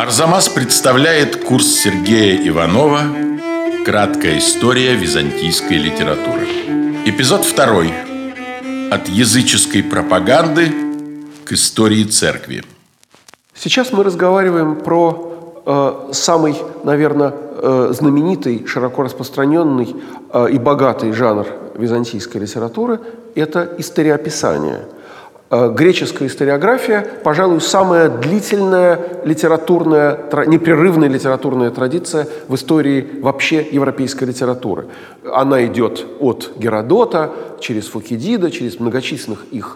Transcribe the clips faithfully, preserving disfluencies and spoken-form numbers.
Арзамас представляет курс Сергея Иванова «Краткая история византийской литературы». Эпизод второй. От языческой пропаганды к истории церкви. Сейчас мы разговариваем про э, самый, наверное, э, знаменитый, широко распространенный э, и богатый жанр византийской литературы – это историописание. Э, греческая историография, пожалуй, самая длительная литературная, тр... непрерывная литературная традиция в истории вообще европейской литературы. Она идет от Геродота, через Фукидида, через многочисленных их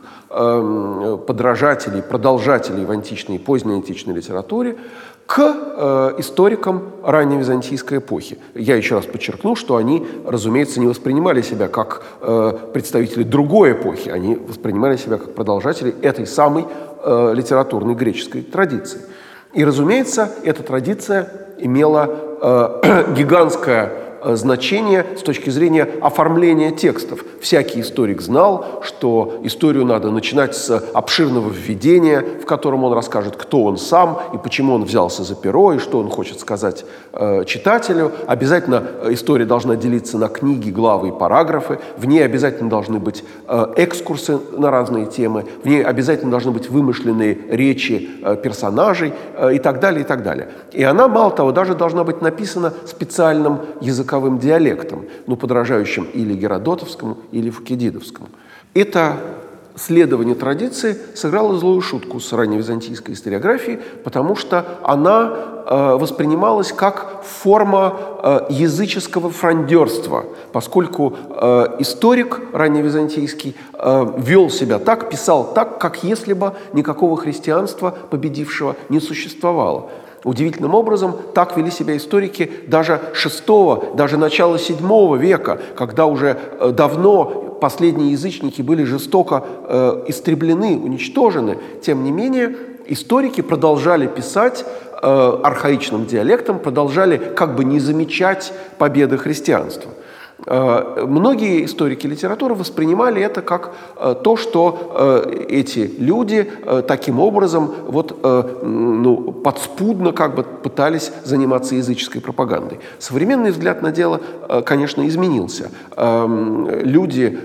э, подражателей, продолжателей в античной и поздней античной литературе, к э, историкам ранней византийской эпохи. Я еще раз подчеркну, что они, разумеется, не воспринимали себя как э, представители другой эпохи, они воспринимали себя как продолжатели этой самой э, литературной греческой традиции. И, разумеется, эта традиция имела э, гигантское значение с точки зрения оформления текстов. Всякий историк знал, что историю надо начинать с обширного введения, в котором он расскажет, кто он сам и почему он взялся за перо, и что он хочет сказать э, читателю. Обязательно история должна делиться на книги, главы и параграфы. В ней обязательно должны быть э, экскурсы на разные темы. В ней обязательно должны быть вымышленные речи э, персонажей э, и так далее, и так далее. И она, мало того, даже должна быть написана специальным языком, диалектом, ну, подражающим или геродотовскому, или фукидидовскому. Это следование традиции сыграло злую шутку с ранневизантийской историографией, потому что она э, воспринималась как форма э, языческого фрондерства, поскольку э, историк ранневизантийский э, вел себя так, писал так, как если бы никакого христианства победившего не существовало. Удивительным образом так вели себя историки даже шестого, даже начала седьмого века, когда уже давно последние язычники были жестоко э, истреблены, уничтожены. Тем не менее, историки продолжали писать э, архаичным диалектом, продолжали как бы не замечать победы христианства. Многие историки литературы воспринимали это как то, что эти люди таким образом вот, ну, подспудно как бы пытались заниматься языческой пропагандой. Современный взгляд на дело, конечно, изменился. Люди,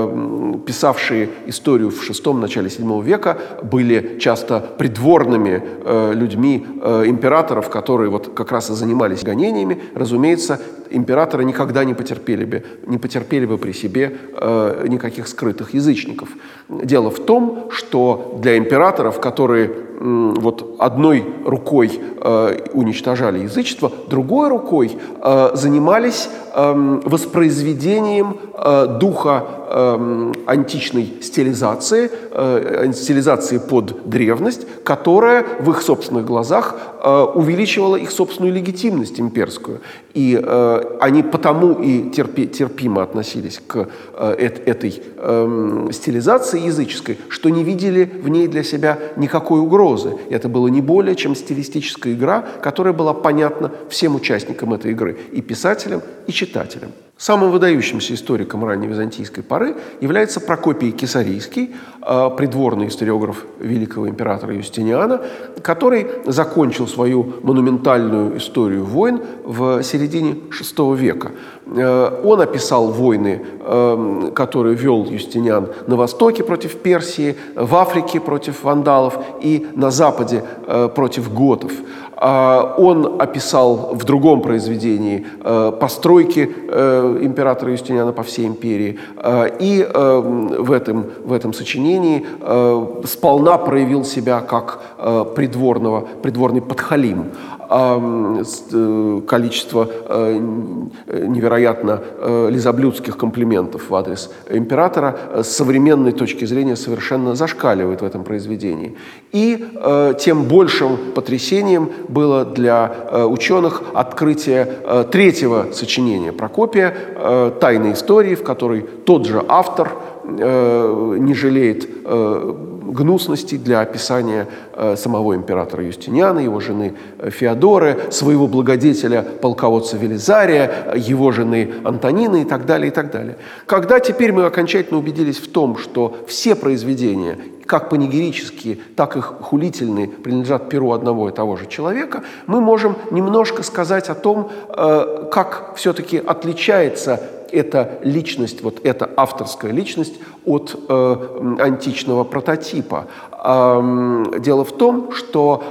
писавшие историю в шестом, начале седьмого века, были часто придворными людьми императоров, которые вот как раз и занимались гонениями. Разумеется, императоры никогда не потерпели бы, не потерпели бы при себе э, никаких скрытых язычников. Дело в том, что для императоров, которые э, вот одной рукой э, уничтожали язычество, другой рукой э, занимались э, воспроизведением э, духа э, античной стилизации, э, стилизации под древность, которая в их собственных глазах э, увеличивала их собственную легитимность имперскую. И э, они потому и терпи, терпимо относились к э, этой э, стилизации языческой, что не видели в ней для себя никакой угрозы. И это было не более чем стилистическая игра, которая была понятна всем участникам этой игры, и писателям, и читателям. Самым выдающимся историком ранней византийской поры является Прокопий Кесарийский, придворный историограф великого императора Юстиниана, который закончил свою монументальную историю войн в середине шестого века. Он описал войны, которые вел Юстиниан на востоке против Персии, в Африке против вандалов и на западе против готов. Он описал в другом произведении постройки императора Юстиниана по всей империи. И в этом, в этом сочинении сполна проявил себя как придворного, придворный подхалим. Количество невероятно лизоблюдских комплиментов в адрес императора с современной точки зрения совершенно зашкаливает в этом произведении. И тем большим потрясением было для ученых открытие третьего сочинения Прокопия «Тайны истории», в которой тот же автор не жалеет гнусностей для описания э, самого императора Юстиниана, его жены Феодоры, своего благодетеля полководца Велизария, его жены Антонины и так далее, и так далее. Когда теперь мы окончательно убедились в том, что все произведения, как панигерические, так и хулительные, принадлежат перу одного и того же человека, мы можем немножко сказать о том, э, как все-таки отличается эта личность, вот эта авторская личность от э, античного прототипа. Э, дело в том, что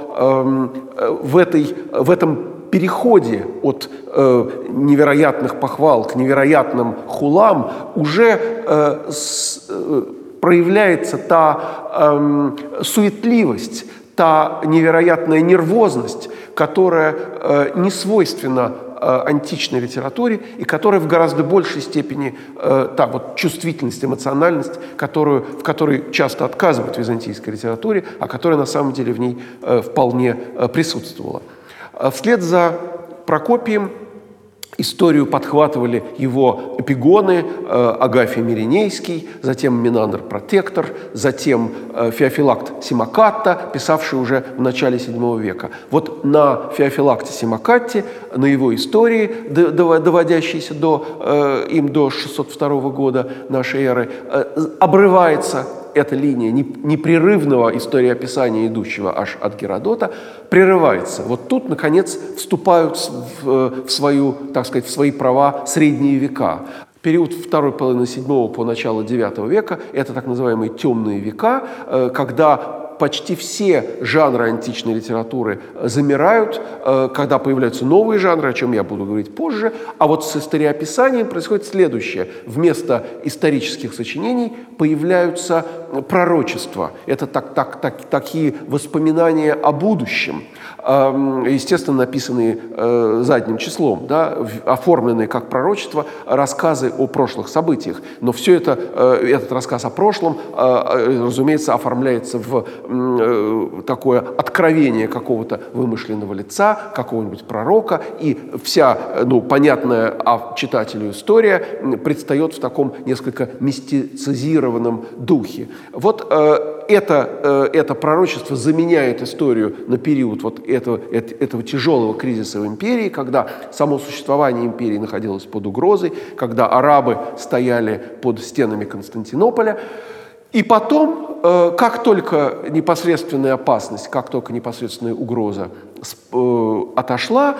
э, в, этой, в этом переходе от э, невероятных похвал к невероятным хулам уже э, с, э, проявляется та э, суетливость, та невероятная нервозность, которая э, не свойственна античной литературе и которая в гораздо большей степени э, та вот чувствительность, эмоциональность, которую, в которой часто отказывают в византийской литературе, а которая на самом деле в ней э, вполне э, присутствовала. Вслед за Прокопием историю подхватывали его эпигоны, э, Агафий Миринейский, затем Менандр Протектор, затем э, Феофилакт Симокатта, писавший уже в начале седьмого века. Вот на Феофилакте Симокатте, на его истории, доводящейся до, э, им до шестьсот второго года нашей эры, э, обрывается эта линия непрерывного историописания, идущего аж от Геродота, прерывается. Вот тут, наконец, вступают в, в, свою, так сказать, в свои права средние века. Период второй половины седьмого по начало девятого века – это так называемые темные века, когда почти все жанры античной литературы замирают, когда появляются новые жанры, о чем я буду говорить позже. А вот с историописанием происходит следующее. Вместо исторических сочинений появляются пророчества. Это так, так, так, такие воспоминания о будущем, естественно, написанные задним числом, да, оформленные как пророчество, рассказы о прошлых событиях. Но все это, этот рассказ о прошлом, разумеется, оформляется в такое откровение какого-то вымышленного лица, какого-нибудь пророка, и вся, ну, понятная читателю история предстает в таком несколько мистицизированном духе. Вот э, это, э, это пророчество заменяет историю на период вот этого, этого тяжелого кризиса в империи, когда само существование империи находилось под угрозой, когда арабы стояли под стенами Константинополя. И потом, э, как только непосредственная опасность, как только непосредственная угроза э, отошла,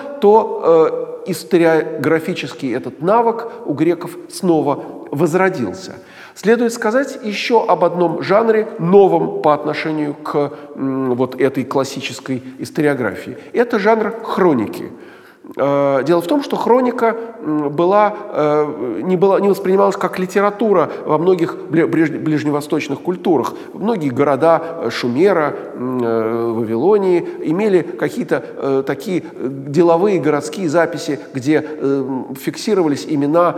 то э, историографический этот навык у греков снова возродился. Следует сказать еще об одном жанре, новом по отношению к м, вот этой классической историографии. Это жанр хроники. Дело в том, что хроника была, не, была, не воспринималась как литература во многих ближневосточных культурах. Многие города Шумера, Вавилонии имели какие-то такие деловые городские записи, где фиксировались имена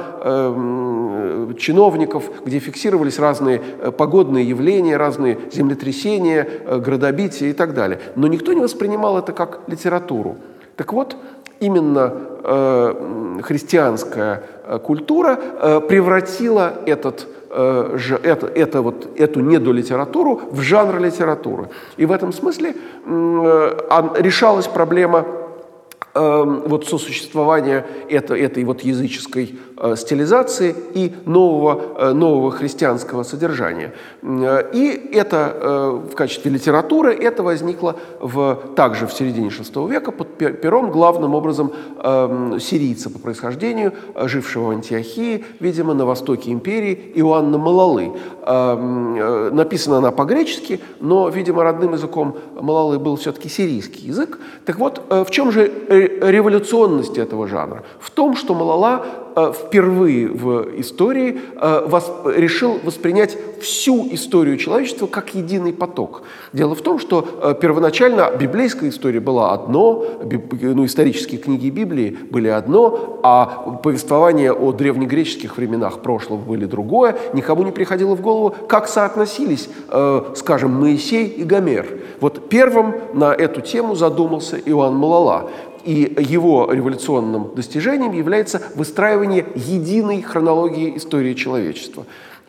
чиновников, где фиксировались разные погодные явления, разные землетрясения, градобития и так далее. Но никто не воспринимал это как литературу. Так вот, именно э, христианская э, культура э, превратила этот, э, ж, это, это вот, эту недолитературу в жанр литературы. И в этом смысле э, решалась проблема э, вот, сосуществования это, этой вот языческой э, стилизации и нового, э, нового христианского содержания. И это э, в качестве литературы это возникло в, также в середине шестого века под пером главным образом э, сирийца по происхождению, жившего в Антиохии, видимо, на востоке империи, Иоанна Малалы. Э, э, написана она по-гречески, но, видимо, родным языком Малалы был все-таки сирийский язык. Так вот, э, в чем же революционность этого жанра? В том, что Малала э, впервые в истории э, вос, решил воспринять всю историю человечества как единый поток. Дело в том, что э, первоначально библейская история была одно, би, ну, исторические книги Библии были одно, а повествования о древнегреческих временах прошлого были другое. Никому не приходило в голову, как соотносились, э, скажем, Моисей и Гомер. Вот первым на эту тему задумался Иоанн Малала. И его революционным достижением является выстраивание единой хронологии истории человечества.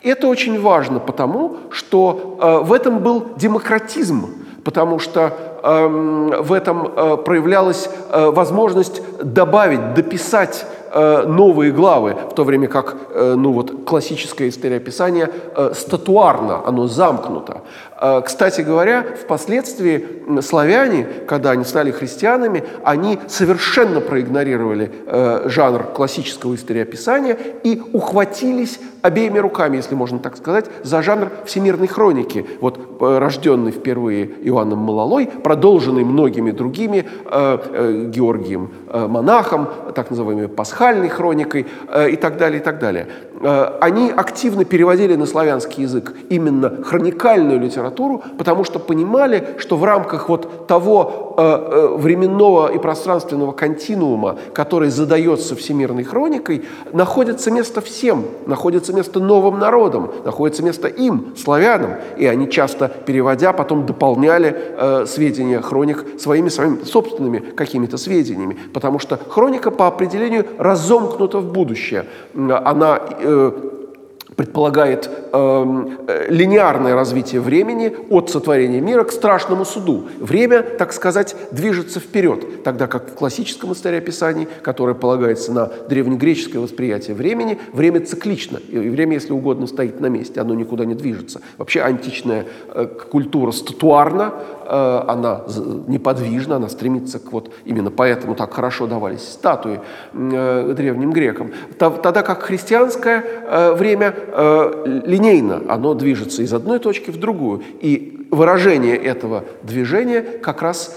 Это очень важно, потому что э, в этом был демократизм, потому что э, в этом э, проявлялась э, возможность добавить, дописать э, новые главы, в то время как э, ну вот, классическое историописание э, статуарно, оно замкнуто. Э, кстати говоря, впоследствии славяне, когда они стали христианами, они совершенно проигнорировали э, жанр классического историописания и ухватились обеими руками, если можно так сказать, за жанр всемирной хроники, вот, э, рожденный впервые Иоанном Малолой, продолженный многими другими, э, э, Георгием э, Монахом, так называемой пасхальной хроникой э, и так далее, и так далее. Э, они активно переводили на славянский язык именно хроникальную литературу, потому что понимали, что в рамках вот того э, э, временного и пространственного континуума, который задается всемирной хроникой, находится место всем, находится место новым народам, находится место им, славянам, и они часто, переводя, потом дополняли э, сведения хроник своими, своими собственными какими-то сведениями, потому что хроника по определению разомкнута в будущее. Она э, предполагает э, линейное развитие времени от сотворения мира к страшному суду. Время, так сказать, движется вперед, тогда как в классическом историописании, которое полагается на древнегреческое восприятие времени, время циклично, и время, если угодно, стоит на месте, оно никуда не движется. Вообще античная э, культура статуарна, э, она неподвижна, она стремится к вот именно поэтому так хорошо давались статуи э, древним грекам. Тогда как христианское э, время э, линейно, оно движется из одной точки в другую. И выражение этого движения как раз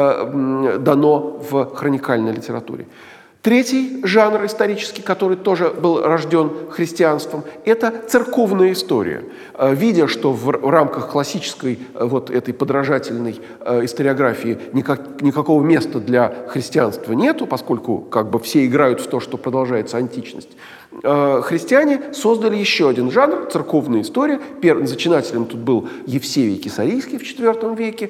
э, дано в хроникальной литературе. Третий жанр исторический, который тоже был рожден христианством, это церковная история. Видя, что в рамках классической вот этой подражательной историографии никак, никакого места для христианства нету, поскольку как бы все играют в то, что продолжается античность, христиане создали еще один жанр – церковная история. Первым зачинателем тут был Евсевий Кесарийский в четвёртом веке.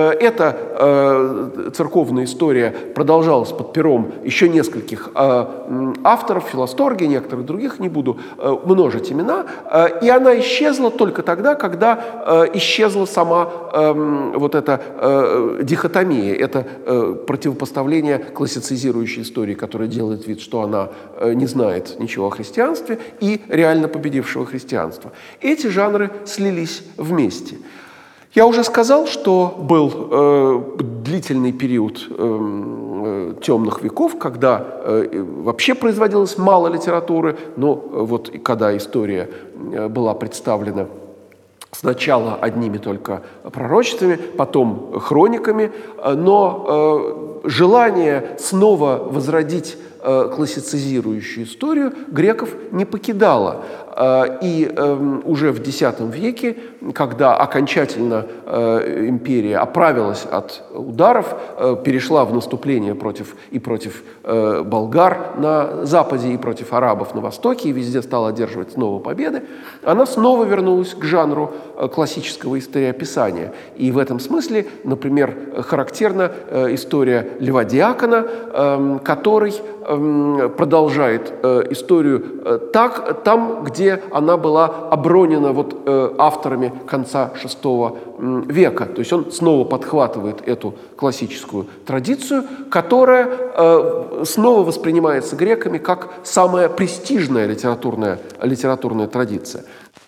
Эта церковная история продолжалась под пером еще нескольких авторов, Филосторгия, некоторых других, не буду множить имена. И она исчезла только тогда, когда исчезла сама вот эта дихотомия, это противопоставление классицизирующей истории, которая делает вид, что она не знает ничего о христианстве, и реально победившего христианства. Эти жанры слились вместе. Я уже сказал, что был э, длительный период э, темных веков, когда э, вообще производилось мало литературы, но вот когда история была представлена сначала одними только пророчествами, потом хрониками, но э, желание снова возродить э, классицизирующую историю греков не покидало. Э, и э, уже в X веке, когда окончательно э, империя оправилась от ударов, э, перешла в наступление против, и против э, болгар на западе, и против арабов на востоке, и везде стала одерживать снова победы, она снова вернулась к жанру классического историописания. И в этом смысле, например, характерна история Льва Диакона, который продолжает историю так, там, где она была обронена вот авторами конца шестого века. То есть он снова подхватывает эту классическую традицию, которая снова воспринимается греками как самая престижная литературная, литературная традиция.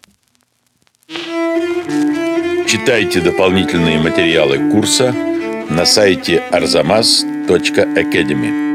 Читайте дополнительные материалы курса на сайте арзамас точка академи.